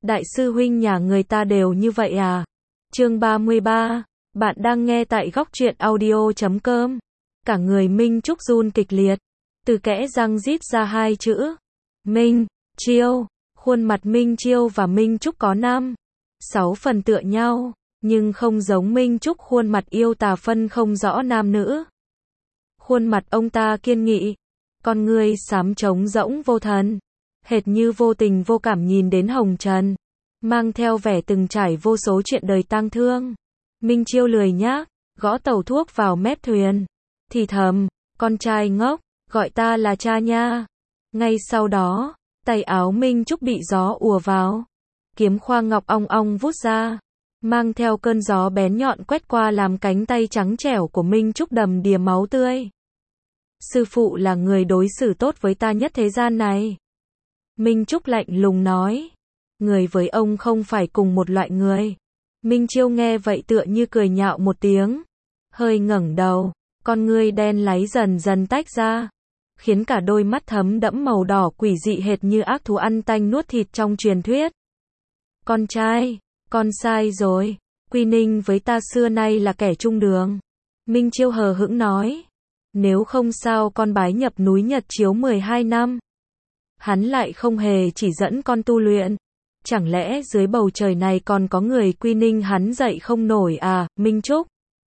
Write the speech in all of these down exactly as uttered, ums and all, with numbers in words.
Đại sư huynh nhà người ta đều như vậy à? Chương ba mươi ba, bạn đang nghe tại góc truyện audio chấm com. Cả người Minh Trúc run kịch liệt, từ kẽ răng rít ra hai chữ. Minh, Chiêu, khuôn mặt Minh Chiêu và Minh Trúc có năm, sáu phần tựa nhau, nhưng không giống Minh Trúc khuôn mặt yêu tà phân không rõ nam nữ. Khuôn mặt ông ta kiên nghị, con người xám trống rỗng vô thần, hệt như vô tình vô cảm nhìn đến hồng trần, mang theo vẻ từng trải vô số chuyện đời tang thương. Minh Chiêu lười nhác, gõ tàu thuốc vào mép thuyền, thì thầm, con trai ngốc, gọi ta là cha nha. Ngay sau đó, tay áo Minh Trúc bị gió ùa vào, kiếm khoa ngọc ong ong vút ra, mang theo cơn gió bén nhọn quét qua làm cánh tay trắng trẻo của Minh Trúc đầm đìa máu tươi. Sư phụ là người đối xử tốt với ta nhất thế gian này. Minh Trúc lạnh lùng nói, người với ông không phải cùng một loại người. Minh Chiêu nghe vậy tựa như cười nhạo một tiếng, hơi ngẩng đầu, con ngươi đen láy dần dần tách ra, khiến cả đôi mắt thấm đẫm màu đỏ quỷ dị hệt như ác thú ăn tanh nuốt thịt trong truyền thuyết. Con trai, con sai rồi, Quy Ninh với ta xưa nay là kẻ chung đường. Minh Chiêu hờ hững nói, nếu không sao con bái nhập núi Nhật Chiếu mười hai năm. Hắn lại không hề chỉ dẫn con tu luyện. Chẳng lẽ dưới bầu trời này còn có người Quy Ninh hắn dạy không nổi à? Minh Trúc,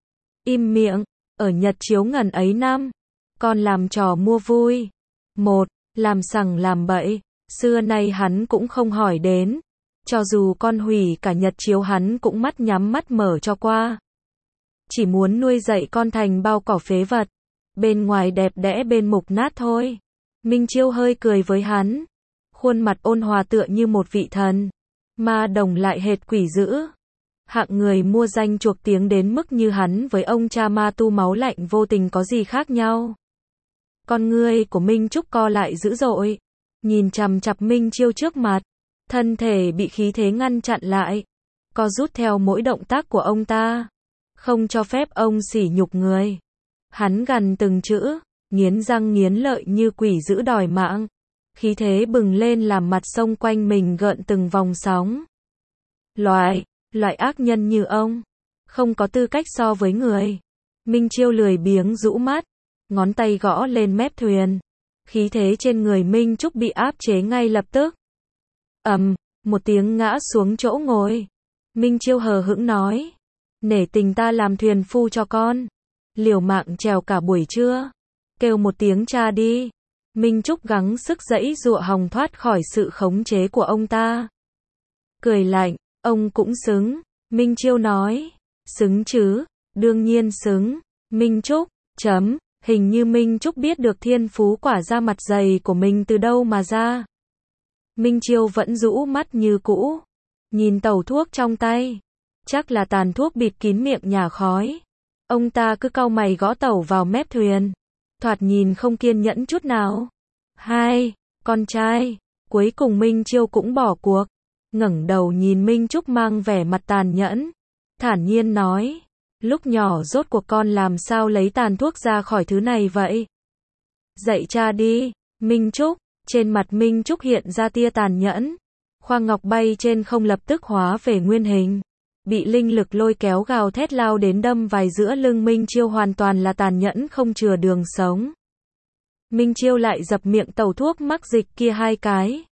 im miệng, ở Nhật Chiếu ngần ấy năm, con làm trò mua vui. Một, làm sằng làm bậy, xưa nay hắn cũng không hỏi đến. Cho dù con hủy cả Nhật Chiếu hắn cũng mắt nhắm mắt mở cho qua. Chỉ muốn nuôi dạy con thành bao cỏ phế vật, bên ngoài đẹp đẽ bên mục nát thôi. Minh Chiêu hơi cười với hắn, khuôn mặt ôn hòa tựa như một vị thần, ma đồng lại hệt quỷ dữ. Hạng người mua danh chuộc tiếng đến mức như hắn với ông cha ma tu máu lạnh vô tình có gì khác nhau. Con ngươi của Minh Trúc co lại dữ dội, nhìn chằm chằm Minh Chiêu trước mặt, thân thể bị khí thế ngăn chặn lại, co rút theo mỗi động tác của ông ta, không cho phép ông sỉ nhục người. Hắn gằn từng chữ, nghiến răng nghiến lợi như quỷ dữ đòi mạng, khí thế bừng lên làm mặt sông quanh mình gợn từng vòng sóng. Loại, loại ác nhân như ông, không có tư cách so với người. Minh Chiêu lười biếng rũ mắt, ngón tay gõ lên mép thuyền, khí thế trên người Minh Trúc bị áp chế ngay lập tức. Ầm, một tiếng ngã xuống chỗ ngồi. Minh Chiêu hờ hững nói, nể tình ta làm thuyền phu cho con, liều mạng trèo cả buổi trưa, kêu một tiếng cha đi. Minh Trúc gắng sức giãy giụa hòng thoát khỏi sự khống chế của ông ta. Cười lạnh, ông cũng xứng. Minh Chiêu nói, xứng chứ, đương nhiên xứng. Minh Trúc, chấm, hình như Minh Trúc biết được thiên phú quả da mặt dày của mình từ đâu mà ra. Minh Chiêu vẫn rũ mắt như cũ, nhìn tàu thuốc trong tay, chắc là tàn thuốc bịt kín miệng nhả khói. Ông ta cứ cau mày gõ tàu vào mép thuyền, thoạt nhìn không kiên nhẫn chút nào. Hai, con trai, cuối cùng Minh Chiêu cũng bỏ cuộc, ngẩng đầu nhìn Minh Trúc mang vẻ mặt tàn nhẫn, thản nhiên nói, lúc nhỏ rốt cuộc con làm sao lấy tàn thuốc ra khỏi thứ này vậy? Dạy cha đi. Minh Trúc, trên mặt Minh Trúc hiện ra tia tàn nhẫn, khoa ngọc bay trên không lập tức hóa về nguyên hình, bị linh lực lôi kéo gào thét lao đến đâm vài giữa lưng Minh Chiêu, hoàn toàn là tàn nhẫn không chừa đường sống. Minh Chiêu lại dập miệng tàu thuốc mắc dịch kia hai cái.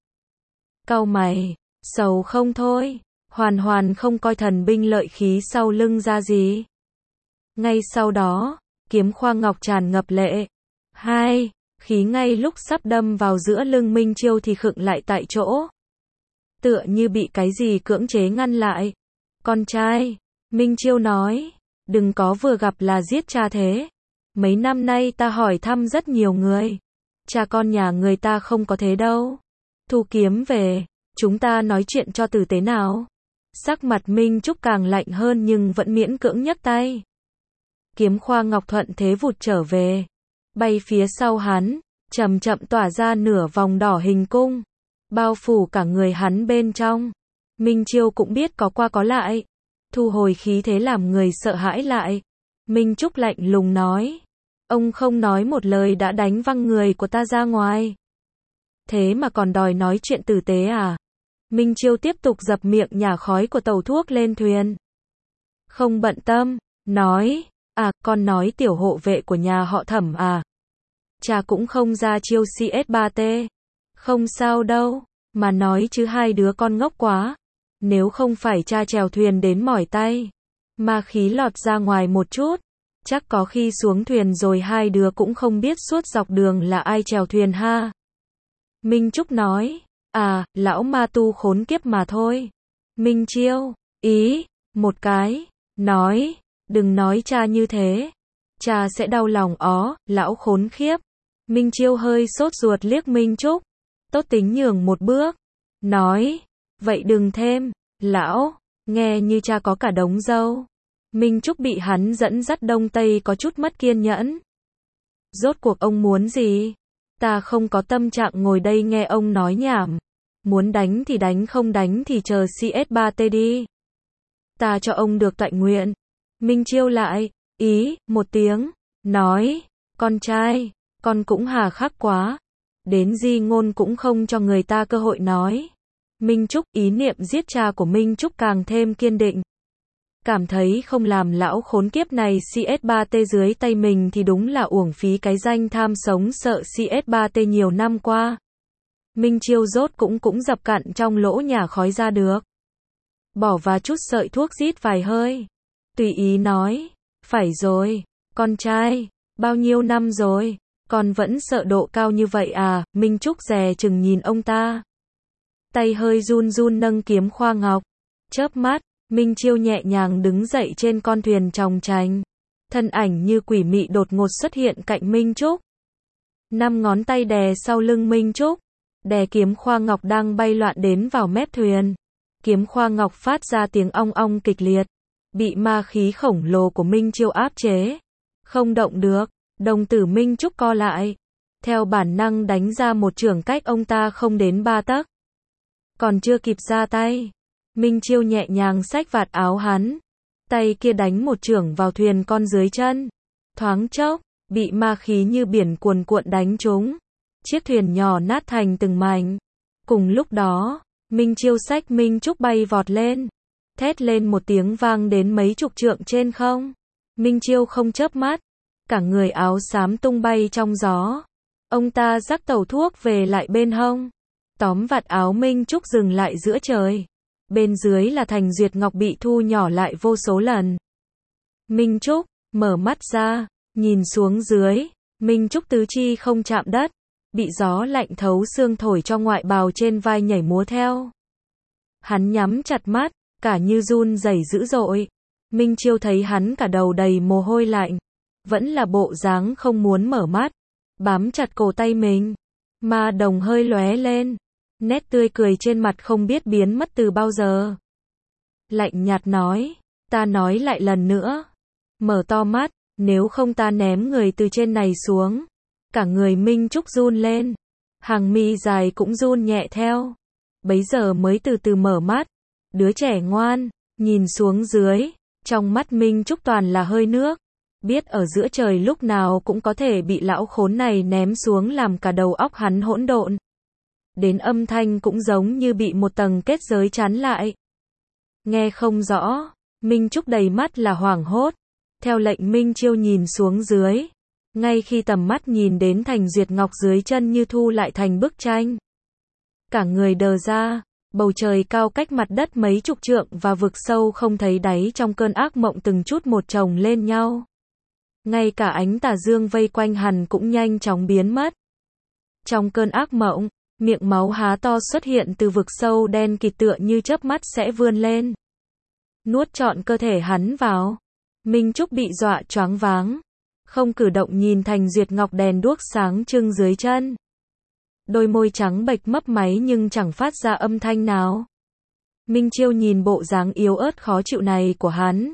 Cau mày, sầu không thôi, hoàn hoàn không coi thần binh lợi khí sau lưng ra gì. Ngay sau đó, kiếm khoa ngọc tràn ngập lệ. Hai, khí ngay lúc sắp đâm vào giữa lưng Minh Chiêu thì khựng lại tại chỗ, tựa như bị cái gì cưỡng chế ngăn lại. Con trai, Minh Chiêu nói, đừng có vừa gặp là giết cha thế. Mấy năm nay ta hỏi thăm rất nhiều người, cha con nhà người ta không có thế đâu. Thu kiếm về, chúng ta nói chuyện cho tử tế nào. Sắc mặt Minh Trúc càng lạnh hơn nhưng vẫn miễn cưỡng nhấc tay. Kiếm khoa ngọc thuận thế vụt trở về, bay phía sau hắn, chậm chậm tỏa ra nửa vòng đỏ hình cung, bao phủ cả người hắn bên trong. Minh Chiêu cũng biết có qua có lại, thu hồi khí thế làm người sợ hãi lại. Minh Trúc lạnh lùng nói, ông không nói một lời đã đánh văng người của ta ra ngoài, thế mà còn đòi nói chuyện tử tế à? Minh Chiêu tiếp tục dập miệng nhả khói của tàu thuốc lên thuyền. Không bận tâm, nói, à, con nói tiểu hộ vệ của nhà họ Thẩm à. Cha cũng không ra chiêu C S ba T. Không sao đâu, mà nói chứ hai đứa con ngốc quá. Nếu không phải cha chèo thuyền đến mỏi tay, ma khí lọt ra ngoài một chút, chắc có khi xuống thuyền rồi hai đứa cũng không biết suốt dọc đường là ai chèo thuyền ha. Minh Trúc nói, à, lão ma tu khốn kiếp mà thôi. Minh Chiêu, ý, một cái, nói, đừng nói cha như thế. Cha sẽ đau lòng ó, lão khốn khiếp. Minh Chiêu hơi sốt ruột liếc Minh Trúc, tốt tính nhường một bước, nói, vậy đừng thêm, lão, nghe như cha có cả đống dâu. Minh Trúc bị hắn dẫn dắt đông tây có chút mất kiên nhẫn. Rốt cuộc ông muốn gì? Ta không có tâm trạng ngồi đây nghe ông nói nhảm. Muốn đánh thì đánh, không đánh thì chờ C S ba T đi. Ta cho ông được toại nguyện. Minh Chiêu lại, ý, một tiếng, nói, con trai, con cũng hà khắc quá. Đến di ngôn cũng không cho người ta cơ hội nói. Minh Trúc, ý niệm giết cha của Minh Trúc càng thêm kiên định. Cảm thấy không làm lão khốn kiếp này C S ba T dưới tay mình thì đúng là uổng phí cái danh tham sống sợ C S ba T nhiều năm qua. Minh Chiêu rốt cũng cũng dập cặn trong lỗ nhả khói ra được. Bỏ vào chút sợi thuốc rít vài hơi. Tùy ý nói, phải rồi, con trai, bao nhiêu năm rồi, con vẫn sợ độ cao như vậy à? Minh Trúc dè chừng nhìn ông ta. Tay hơi run run nâng kiếm khoa ngọc. Chớp mắt, Minh Chiêu nhẹ nhàng đứng dậy trên con thuyền chòng chành. Thân ảnh như quỷ mị đột ngột xuất hiện cạnh Minh Trúc. Năm ngón tay đè sau lưng Minh Trúc, đè kiếm khoa ngọc đang bay loạn đến vào mép thuyền. Kiếm khoa ngọc phát ra tiếng ong ong kịch liệt, bị ma khí khổng lồ của Minh Chiêu áp chế. Không động được, đồng tử Minh Trúc co lại. Theo bản năng đánh ra một chưởng cách ông ta không đến ba tấc. Còn chưa kịp ra tay, Minh Chiêu nhẹ nhàng xách vạt áo hắn. Tay kia đánh một chưởng vào thuyền con dưới chân. Thoáng chốc, bị ma khí như biển cuồn cuộn đánh trúng. Chiếc thuyền nhỏ nát thành từng mảnh. Cùng lúc đó, Minh Chiêu xách Minh Trúc bay vọt lên. Thét lên một tiếng vang đến mấy chục trượng trên không. Minh Chiêu không chớp mắt. Cả người áo xám tung bay trong gió. Ông ta rắc tẩu thuốc về lại bên hông. Tóm vạt áo Minh Trúc dừng lại giữa trời. Bên dưới là Thành Duyệt Ngọc bị thu nhỏ lại vô số lần. Minh Trúc, mở mắt ra, nhìn xuống dưới. Minh Trúc tứ chi không chạm đất. Bị gió lạnh thấu xương thổi cho ngoại bào trên vai nhảy múa theo. Hắn nhắm chặt mắt, cả như run rẩy dữ dội. Minh Chiêu thấy hắn cả đầu đầy mồ hôi lạnh. Vẫn là bộ dáng không muốn mở mắt. Bám chặt cổ tay mình. Ma đồng hơi lóe lên. Nét tươi cười trên mặt không biết biến mất từ bao giờ. Lạnh nhạt nói, ta nói lại lần nữa. Mở to mắt, nếu không ta ném người từ trên này xuống. Cả người Minh Trúc run lên. Hàng mi dài cũng run nhẹ theo. Bấy giờ mới từ từ mở mắt. Đứa trẻ ngoan, nhìn xuống dưới. Trong mắt Minh Trúc toàn là hơi nước. Biết ở giữa trời lúc nào cũng có thể bị lão khốn này ném xuống làm cả đầu óc hắn hỗn độn. Đến âm thanh cũng giống như bị một tầng kết giới chắn lại. Nghe không rõ, Minh Trúc đầy mắt là hoảng hốt. Theo lệnh Minh Chiêu nhìn xuống dưới. Ngay khi tầm mắt nhìn đến Thành Duyệt Ngọc dưới chân như thu lại thành bức tranh. Cả người đờ ra, bầu trời cao cách mặt đất mấy chục trượng và vực sâu không thấy đáy trong cơn ác mộng từng chút một chồng lên nhau. Ngay cả ánh tà dương vây quanh hắn cũng nhanh chóng biến mất. Trong cơn ác mộng, miệng máu há to xuất hiện từ vực sâu đen kịt tựa như chớp mắt sẽ vươn lên. Nuốt trọn cơ thể hắn vào. Minh Trúc bị dọa choáng váng. Không cử động nhìn Thành Duyệt Ngọc đèn đuốc sáng trưng dưới chân. Đôi môi trắng bệch mấp máy nhưng chẳng phát ra âm thanh nào. Minh Chiêu nhìn bộ dáng yếu ớt khó chịu này của hắn.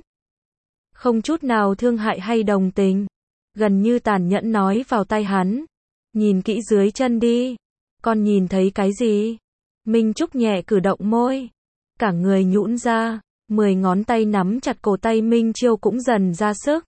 Không chút nào thương hại hay đồng tình. Gần như tàn nhẫn nói vào tai hắn. Nhìn kỹ dưới chân đi. Con nhìn thấy cái gì? Minh Trúc nhẹ cử động môi. Cả người nhũn ra. Mười ngón tay nắm chặt cổ tay Minh Chiêu cũng dần ra sức.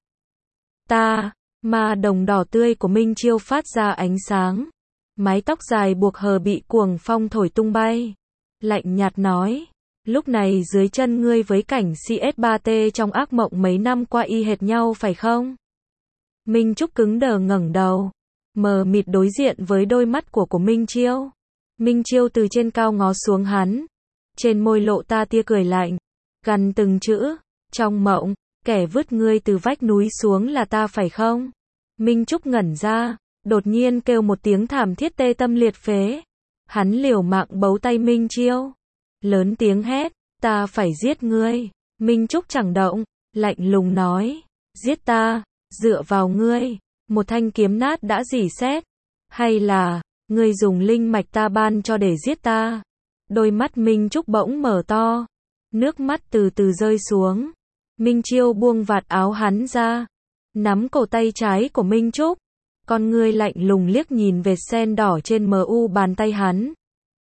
Ta, ma đồng đỏ tươi của Minh Chiêu phát ra ánh sáng. Mái tóc dài buộc hờ bị cuồng phong thổi tung bay. lạnh nhạt nói. Lúc này dưới chân ngươi với cảnh xê ét ba tê trong ác mộng mấy năm qua y hệt nhau phải không? Minh Trúc cứng đờ ngẩng đầu, mờ mịt đối diện với đôi mắt của của Minh Chiêu. Minh Chiêu từ trên cao ngó xuống hắn, trên môi lộ ta tia cười lạnh, gằn từng chữ, trong mộng, kẻ vứt ngươi từ vách núi xuống là ta phải không? Minh Trúc ngẩn ra, đột nhiên kêu một tiếng thảm thiết tê tâm liệt phế. Hắn liều mạng bấu tay Minh Chiêu, lớn tiếng hét, ta phải giết ngươi. Minh Trúc chẳng động, lạnh lùng nói, giết ta, dựa vào ngươi, một thanh kiếm nát đã rỉ sét, hay là, ngươi dùng linh mạch ta ban cho để giết ta? Đôi mắt Minh Trúc bỗng mở to, nước mắt từ từ rơi xuống. Minh Chiêu buông vạt áo hắn ra, nắm cổ tay trái của Minh Trúc, con ngươi lạnh lùng liếc nhìn vệt sen đỏ trên mờ u bàn tay hắn.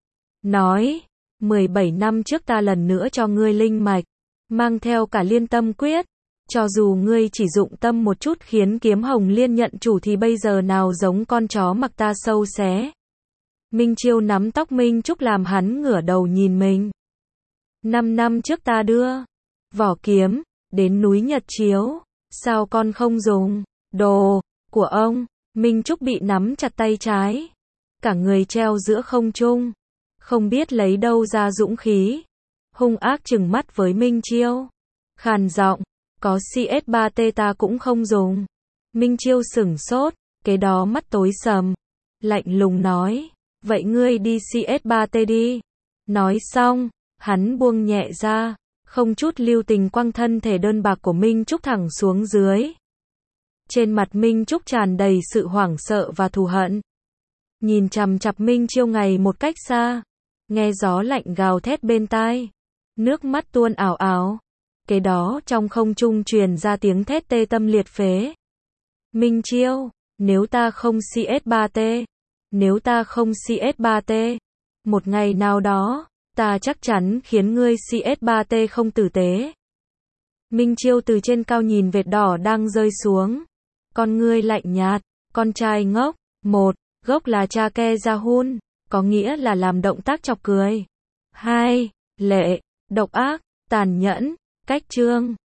Nói, mười bảy năm trước ta lần nữa cho ngươi linh mạch, mang theo cả liên tâm quyết. Cho dù ngươi chỉ dụng tâm một chút khiến kiếm hồng liên nhận chủ thì bây giờ nào giống con chó mặc ta sâu xé. Minh Chiêu nắm tóc Minh Trúc làm hắn ngửa đầu nhìn mình. Năm năm trước ta đưa vỏ kiếm đến núi Nhật Chiếu, sao con không dùng đồ của ông? Minh Trúc bị nắm chặt tay trái, cả người treo giữa không trung, không biết lấy đâu ra dũng khí, hung ác trừng mắt với Minh Chiêu, khàn giọng, có xê ét ba tê ta cũng không dùng. Minh Chiêu sửng sốt, kế đó mắt tối sầm, lạnh lùng nói, vậy ngươi đi xê ét ba tê đi. Nói xong, hắn buông nhẹ ra, không chút lưu tình quăng thân thể đơn bạc của Minh Trúc thẳng xuống dưới. Trên mặt Minh Trúc tràn đầy sự hoảng sợ và thù hận. Nhìn chằm chằm Minh Chiêu ngày một cách xa, nghe gió lạnh gào thét bên tai, nước mắt tuôn ảo ảo. Kế đó trong không trung truyền ra tiếng thét tê tâm liệt phế. Minh Chiêu, nếu ta không xê ét ba tê, nếu ta không xê ét ba tê, một ngày nào đó, ta chắc chắn khiến ngươi xê ét ba tê không tử tế. Minh Chiêu từ trên cao nhìn vệt đỏ đang rơi xuống. Con ngươi lạnh nhạt, con trai ngốc, một, gốc là cha ke ra hun, có nghĩa là làm động tác chọc cười. Hai, lệ, độc ác, tàn nhẫn, cách trương.